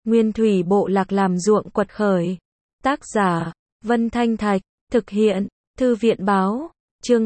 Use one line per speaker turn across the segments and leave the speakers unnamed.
Nguyên thủy bộ lạc làm ruộng quật khởi. Tác giả, Vân Thanh Thạch, thực hiện, Thư viện báo, chương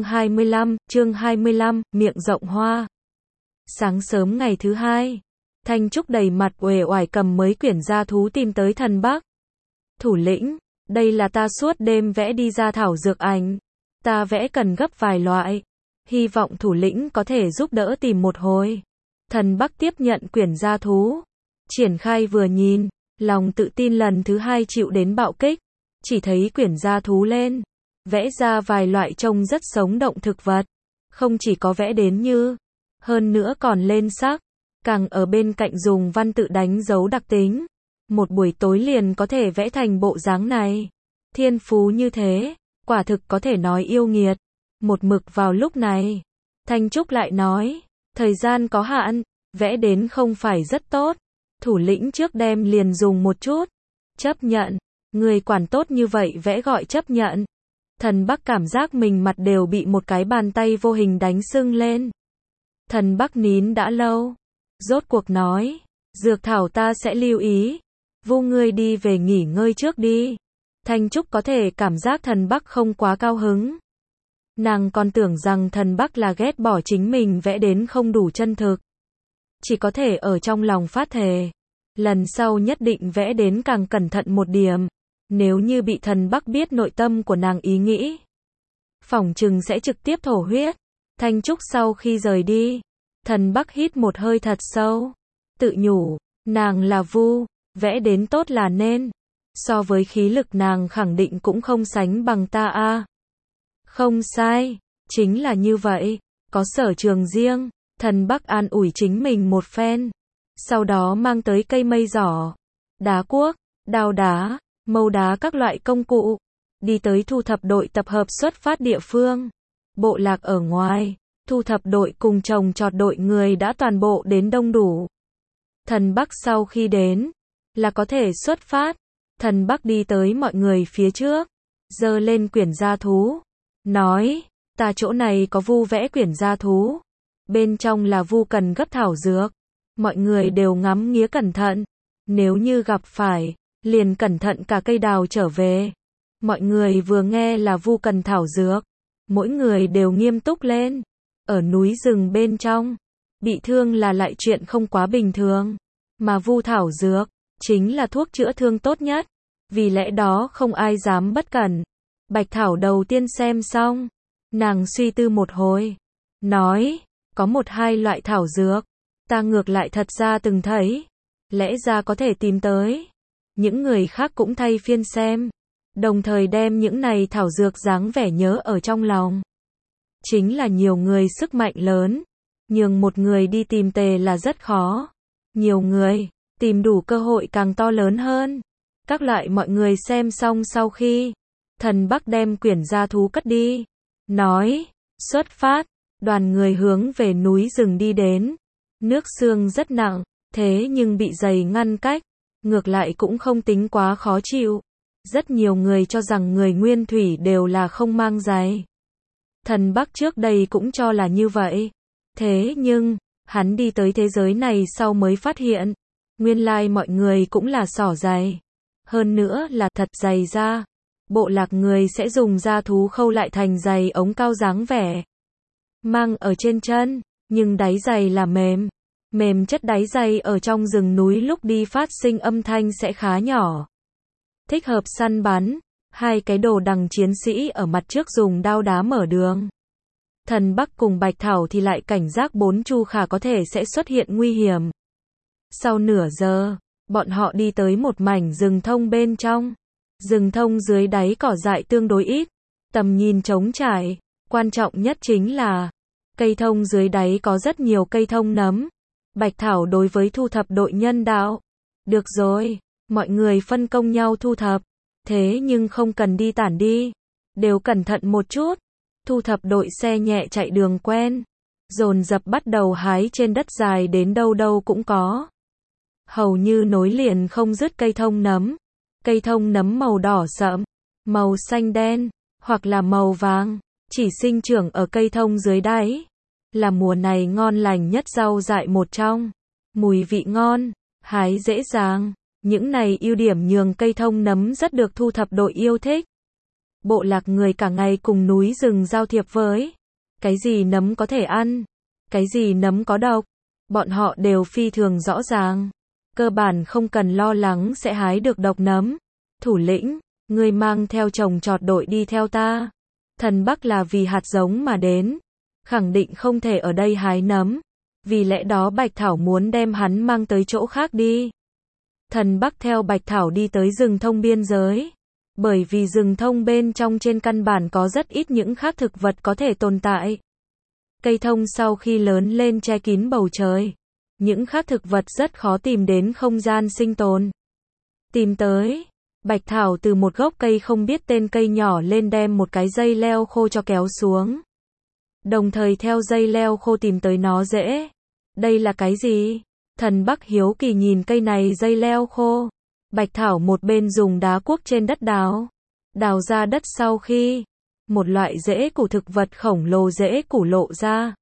25, miệng rộng hoa. Sáng sớm ngày thứ hai, Thanh Trúc đầy mặt uể oải cầm mới quyển gia thú tìm tới thần Bắc. Thủ lĩnh, đây là ta suốt đêm vẽ đi ra thảo dược ảnh. Ta vẽ cần gấp vài loại. Hy vọng thủ lĩnh có thể giúp đỡ tìm một hồi. Thần Bắc tiếp nhận quyển gia thú. Triển khai vừa nhìn, lòng tự tin lần thứ hai chịu đến bạo kích. Chỉ thấy quyển gia thú lên. Vẽ ra vài loại trông rất sống động thực vật. Không chỉ có vẽ đến như, hơn nữa còn lên sắc. Càng ở bên cạnh dùng văn tự đánh dấu đặc tính. Một buổi tối liền có thể vẽ thành bộ dáng này. Thiên phú như thế, quả thực có thể nói yêu nghiệt. Một mực vào lúc này, Thanh Trúc lại nói, thời gian có hạn, vẽ đến không phải rất tốt. Thủ lĩnh trước đem liền dùng một chút. Chấp nhận, người quản tốt như vậy vẽ gọi chấp nhận. Thần Bắc cảm giác mình mặt đều bị một cái bàn tay vô hình đánh sưng lên. Thần Bắc nín đã lâu. Rốt cuộc nói, dược thảo ta sẽ lưu ý. Vu ngươi đi về nghỉ ngơi trước đi. Thanh Trúc có thể cảm giác thần Bắc không quá cao hứng. Nàng còn tưởng rằng thần Bắc là ghét bỏ chính mình vẽ đến không đủ chân thực. Chỉ có thể ở trong lòng phát thề. Lần sau nhất định vẽ đến càng cẩn thận một điểm. Nếu như bị thần Bắc biết nội tâm của nàng ý nghĩ, phỏng chừng sẽ trực tiếp thổ huyết. Thanh Trúc sau khi rời đi, thần Bắc hít một hơi thật sâu. Tự nhủ, nàng là Vu, vẽ đến tốt là nên. So với khí lực nàng khẳng định cũng không sánh bằng ta a. Không sai, chính là như vậy, có sở trường riêng. Thần Bắc an ủi chính mình một phen. Sau đó mang tới cây mây giỏ, đá cuốc, đao đá, mâu đá các loại công cụ. Đi tới thu thập đội tập hợp xuất phát địa phương. Bộ lạc ở ngoài, thu thập đội cùng trồng trọt đội người đã toàn bộ đến đông đủ. Thần Bắc sau khi đến, là có thể xuất phát. Thần Bắc đi tới mọi người phía trước, giơ lên quyển gia thú, nói, ta chỗ này có Vu vẽ quyển gia thú. Bên trong là Vu cần gấp thảo dược. Mọi người đều ngắm nghía cẩn thận. Nếu như gặp phải, liền cẩn thận cả cây đào trở về. Mọi người vừa nghe là Vu cần thảo dược, mỗi người đều nghiêm túc lên. Ở núi rừng bên trong, bị thương là lại chuyện không quá bình thường. Mà Vu thảo dược, chính là thuốc chữa thương tốt nhất. Vì lẽ đó không ai dám bất cẩn. Bạch Thảo đầu tiên xem xong. Nàng suy tư một hồi. Nói, có một hai loại thảo dược. Ta ngược lại thật ra từng thấy. Lẽ ra có thể tìm tới. Những người khác cũng thay phiên xem. Đồng thời đem những này thảo dược dáng vẻ nhớ ở trong lòng. Chính là nhiều người sức mạnh lớn. Nhường một người đi tìm tề là rất khó. Nhiều người, tìm đủ cơ hội càng to lớn hơn. Các loại mọi người xem xong sau khi, thần Bắc đem quyển gia thú cất đi. Nói, xuất phát, đoàn người hướng về núi rừng đi đến. Nước sương rất nặng, thế nhưng bị giày ngăn cách, ngược lại cũng không tính quá khó chịu. Rất nhiều người cho rằng người nguyên thủy đều là không mang giày. Thần Bắc trước đây cũng cho là như vậy. Thế nhưng, hắn đi tới thế giới này sau mới phát hiện, nguyên lai mọi người cũng là xỏ giày. Hơn nữa là thật giày da. Bộ lạc người sẽ dùng da thú khâu lại thành giày ống cao dáng vẻ. Mang ở trên chân, nhưng đáy giày là mềm. Mềm chất đáy giày ở trong rừng núi lúc đi phát sinh âm thanh sẽ khá nhỏ. Thích hợp săn bắn. Hai cái đồ đằng chiến sĩ ở mặt trước dùng đao đá mở đường. Thần Bắc cùng Bạch Thảo thì lại cảnh giác bốn chu khả có thể sẽ xuất hiện nguy hiểm. Sau nửa giờ, bọn họ đi tới một mảnh rừng thông bên trong. Rừng thông dưới đáy cỏ dại tương đối ít. Tầm nhìn trống trải. Quan trọng nhất chính là, cây thông dưới đáy có rất nhiều cây thông nấm. Bạch Thảo đối với thu thập đội nhân đạo. Được rồi, mọi người phân công nhau thu thập. Thế nhưng không cần đi tản đi. Đều cẩn thận một chút. Thu thập đội xe nhẹ chạy đường quen. Dồn dập bắt đầu hái trên đất dài đến đâu đâu cũng có. Hầu như nối liền không dứt cây thông nấm. Cây thông nấm màu đỏ sẫm, màu xanh đen, hoặc là màu vàng, chỉ sinh trưởng ở cây thông dưới đáy. Là mùa này ngon lành nhất rau dại một trong. Mùi vị ngon, hái dễ dàng, Những này ưu điểm nhường cây thông nấm rất được thu thập đội yêu thích. Bộ lạc người cả ngày cùng núi rừng giao thiệp với. Cái gì nấm có thể ăn, cái gì nấm có độc, bọn họ đều phi thường rõ ràng. Cơ bản không cần lo lắng sẽ hái được độc nấm. Thủ lĩnh, ngươi mang theo trồng trọt đội đi theo ta. Thần Bắc là vì hạt giống mà đến, khẳng định không thể ở đây hái nấm. Vì lẽ đó Bạch Thảo muốn đem hắn mang tới chỗ khác đi. Thần Bắc theo Bạch Thảo đi tới rừng thông biên giới. Bởi vì rừng thông bên trong trên căn bản có rất ít những khác thực vật có thể tồn tại. Cây thông sau khi lớn lên che kín bầu trời. Những khác thực vật rất khó tìm đến không gian sinh tồn. Tìm tới, Bạch Thảo từ một gốc cây không biết tên cây nhỏ lên đem một cái dây leo khô cho kéo xuống. Đồng thời theo dây leo khô tìm tới nó rễ. Đây là cái gì? Thần Bắc hiếu kỳ nhìn cây này dây leo khô. Bạch Thảo một bên dùng đá cuốc trên đất đào. Đào ra đất sau khi một loại rễ củ thực vật khổng lồ rễ củ lộ ra.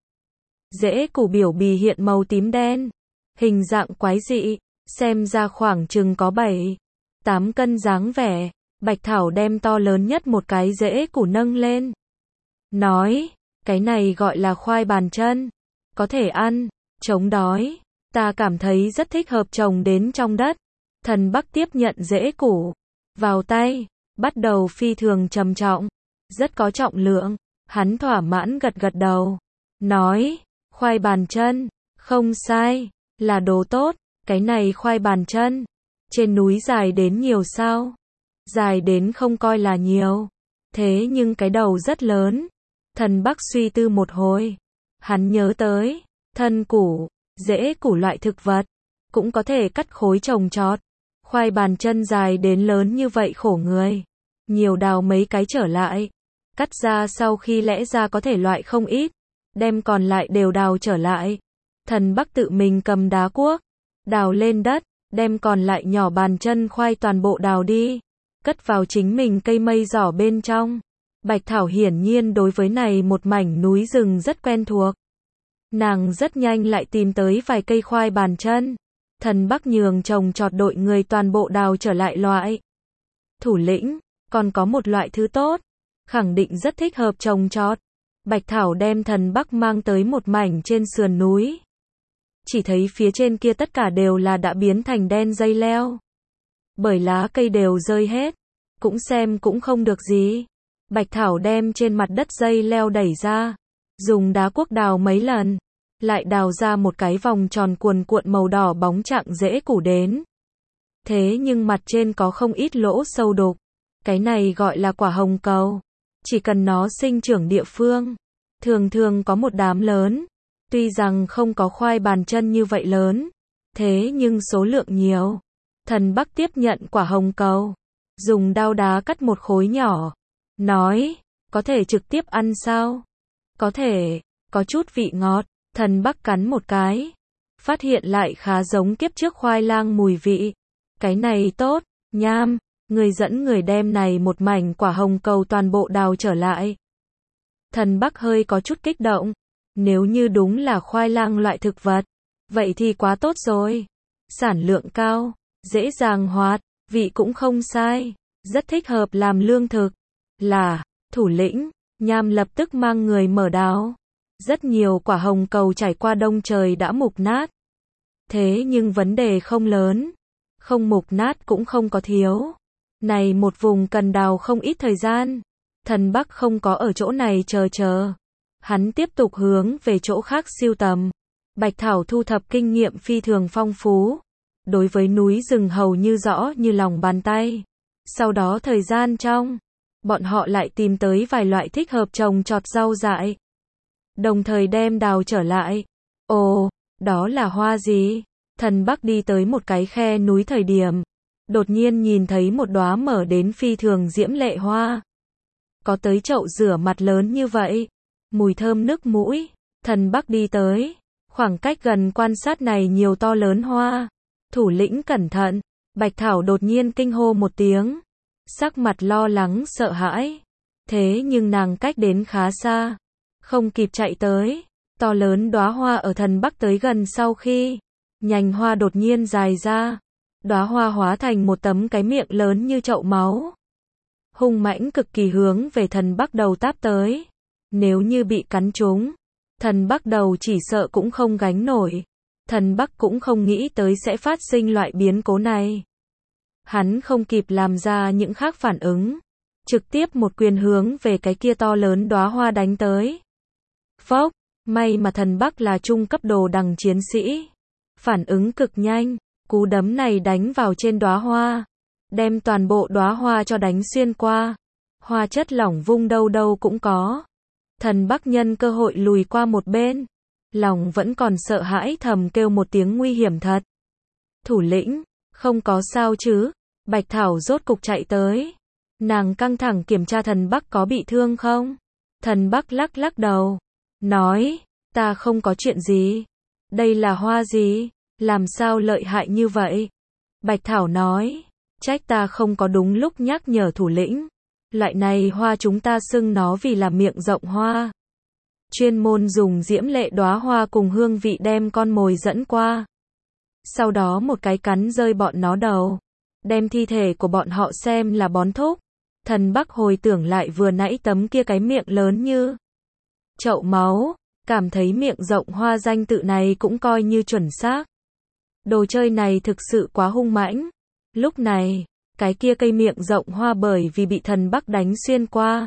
Rễ củ biểu bì hiện màu tím đen. Hình dạng quái dị. Xem ra khoảng chừng có 7-8 cân dáng vẻ. Bạch Thảo đem to lớn nhất một cái rễ củ nâng lên. Nói, cái này gọi là khoai bàn chân. Có thể ăn, chống đói. Ta cảm thấy rất thích hợp trồng đến trong đất. Thần Bắc tiếp nhận rễ củ. Vào tay, bắt đầu phi thường trầm trọng. Rất có trọng lượng. Hắn thỏa mãn gật gật đầu. Nói, khoai bàn chân, không sai, là đồ tốt. Cái này khoai bàn chân, trên núi dài đến nhiều sao? Dài đến không coi là nhiều. Thế nhưng cái đầu rất lớn. Thần Bắc suy tư một hồi. Hắn nhớ tới, thân củ, rễ củ loại thực vật, cũng có thể cắt khối trồng trọt. Khoai bàn chân dài đến lớn như vậy khổ người. Nhiều đào mấy cái trở lại. Cắt ra sau khi lẽ ra có thể loại không ít. Đem còn lại đều đào trở lại. Thần Bắc tự mình cầm đá cuốc. Đào lên đất. Đem còn lại nhỏ bàn chân khoai toàn bộ đào đi. Cất vào chính mình cây mây giỏ bên trong. Bạch Thảo hiển nhiên đối với này một mảnh núi rừng rất quen thuộc. Nàng rất nhanh lại tìm tới vài cây khoai bàn chân. Thần Bắc nhường trồng trọt đội người toàn bộ đào trở lại loại. Thủ lĩnh, còn có một loại thứ tốt. Khẳng định rất thích hợp trồng trọt. Bạch Thảo đem Thần Bắc mang tới một mảnh trên sườn núi. Chỉ thấy phía trên kia tất cả đều là đã biến thành đen dây leo. Bởi lá cây đều rơi hết. Cũng xem cũng không được gì. Bạch Thảo đem trên mặt đất dây leo đẩy ra. Dùng đá cuốc đào mấy lần. Lại đào ra một cái vòng tròn cuồn cuộn màu đỏ bóng chạng rễ củ đến. Thế nhưng mặt trên có không ít lỗ sâu đục. Cái này gọi là quả hồng cầu. Chỉ cần nó sinh trưởng địa phương. Thường thường có một đám lớn. Tuy rằng không có khoai bàn chân như vậy lớn. Thế nhưng số lượng nhiều. Thần Bắc tiếp nhận quả hồng cầu. Dùng đao đá cắt một khối nhỏ. Nói, có thể trực tiếp ăn sao? Có thể, có chút vị ngọt. Thần Bắc cắn một cái. Phát hiện lại khá giống kiếp trước khoai lang mùi vị. Cái này tốt, nham. Người dẫn người đem này một mảnh quả hồng cầu toàn bộ đào trở lại. Thần Bắc hơi có chút kích động. Nếu như đúng là khoai lang loại thực vật. Vậy thì quá tốt rồi. Sản lượng cao, dễ dàng hoạt, vị cũng không sai. Rất thích hợp làm lương thực. Là, thủ lĩnh, nham lập tức mang người mở đào. Rất nhiều quả hồng cầu trải qua đông trời đã mục nát. Thế nhưng vấn đề không lớn. Không mục nát cũng không có thiếu. Này một vùng cần đào không ít thời gian. Thần Bắc không có ở chỗ này chờ. Hắn tiếp tục hướng về chỗ khác siêu tầm. Bạch Thảo thu thập kinh nghiệm phi thường phong phú. Đối với núi rừng hầu như rõ như lòng bàn tay. Sau đó thời gian trong, bọn họ lại tìm tới vài loại thích hợp trồng trọt rau dại. Đồng thời đem đào trở lại. Ồ, đó là hoa gì? Thần Bắc đi tới một cái khe núi thời điểm. Đột nhiên nhìn thấy một đóa mở đến phi thường diễm lệ hoa. Có tới chậu rửa mặt lớn như vậy. Mùi thơm nức mũi. Thần Bắc đi tới. Khoảng cách gần quan sát này nhiều to lớn hoa. Thủ lĩnh cẩn thận. Bạch Thảo đột nhiên kinh hô một tiếng. Sắc mặt lo lắng sợ hãi. Thế nhưng nàng cách đến khá xa. Không kịp chạy tới. To lớn đóa hoa ở Thần Bắc tới gần sau khi. Nhành hoa đột nhiên dài ra. đóa hoa hóa thành một tấm cái miệng lớn như chậu máu. Hung mãnh cực kỳ hướng về thần Bắc Đầu táp tới. Nếu như bị cắn trúng, thần Bắc Đầu chỉ sợ cũng không gánh nổi. Thần Bắc cũng không nghĩ tới sẽ phát sinh loại biến cố này. Hắn không kịp làm ra những khác phản ứng. Trực tiếp một quyền hướng về cái kia to lớn đóa hoa đánh tới. Phốc, may mà thần Bắc là trung cấp đồ đằng chiến sĩ. Phản ứng cực nhanh, cú đấm này đánh vào trên đóa hoa. Đem toàn bộ đóa hoa cho đánh xuyên qua. Hoa chất lỏng vung đâu đâu cũng có. Thần Bắc nhân cơ hội lùi qua một bên. Lòng vẫn còn sợ hãi thầm kêu một tiếng nguy hiểm thật. Thủ lĩnh, không có sao chứ? Bạch Thảo rốt cục chạy tới. Nàng căng thẳng kiểm tra thần Bắc có bị thương không? Thần Bắc lắc lắc đầu. Nói, ta không có chuyện gì. Đây là hoa gì? Làm sao lợi hại như vậy? Bạch Thảo nói, trách ta không có đúng lúc nhắc nhở thủ lĩnh. Loại này hoa chúng ta xưng nó vì là miệng rộng hoa. Chuyên môn dùng diễm lệ đóa hoa cùng hương vị đem con mồi dẫn qua. Sau đó một cái cắn rơi bọn nó đầu. Đem thi thể của bọn họ xem là bón thúc. Thần Bắc hồi tưởng lại vừa nãy tấm kia cái miệng lớn như chậu máu. Cảm thấy miệng rộng hoa danh tự này cũng coi như chuẩn xác. Đồ chơi này thực sự quá hung mãnh. Lúc này, cái kia cây miệng rộng hoa bởi vì bị thần Bắc đánh xuyên qua.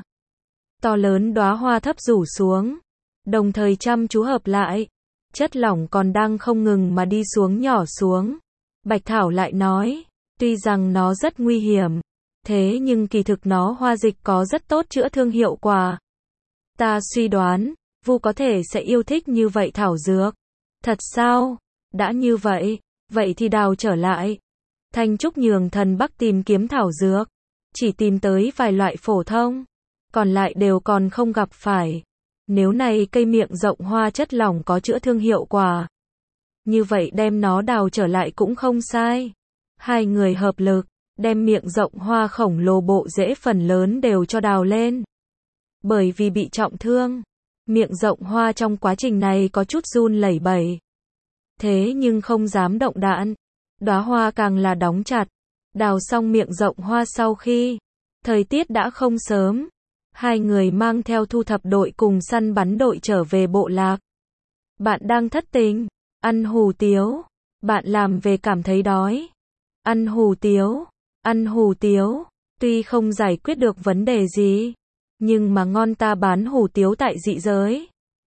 To lớn đóa hoa thấp rủ xuống. Đồng thời chăm chú hợp lại. Chất lỏng còn đang không ngừng mà đi xuống nhỏ xuống. Bạch Thảo lại nói, tuy rằng nó rất nguy hiểm. Thế nhưng kỳ thực nó hoa dịch có rất tốt chữa thương hiệu quả. Ta suy đoán, Vu có thể sẽ yêu thích như vậy thảo dược. Thật sao? Đã như vậy, vậy thì đào trở lại. Thanh Trúc nhường thần Bắc tìm kiếm thảo dược. Chỉ tìm tới vài loại phổ thông. Còn lại đều còn không gặp phải. Nếu này cây miệng rộng hoa chất lỏng có chữa thương hiệu quả. Như vậy đem nó đào trở lại cũng không sai. Hai người hợp lực, đem miệng rộng hoa khổng lồ bộ rễ phần lớn đều cho đào lên. Bởi vì bị trọng thương, miệng rộng hoa trong quá trình này có chút run lẩy bẩy. Thế nhưng không dám động đạn. Đóa hoa càng là đóng chặt. Đào xong miệng rộng hoa sau khi thời tiết đã không sớm. Hai người mang theo thu thập đội cùng săn bắn đội trở về bộ lạc. Bạn đang thất tình, ăn hủ tiếu. Bạn làm về cảm thấy đói. Ăn hủ tiếu, ăn hủ tiếu. Tuy không giải quyết được vấn đề gì, nhưng mà ngon ta bán hủ tiếu tại dị giới.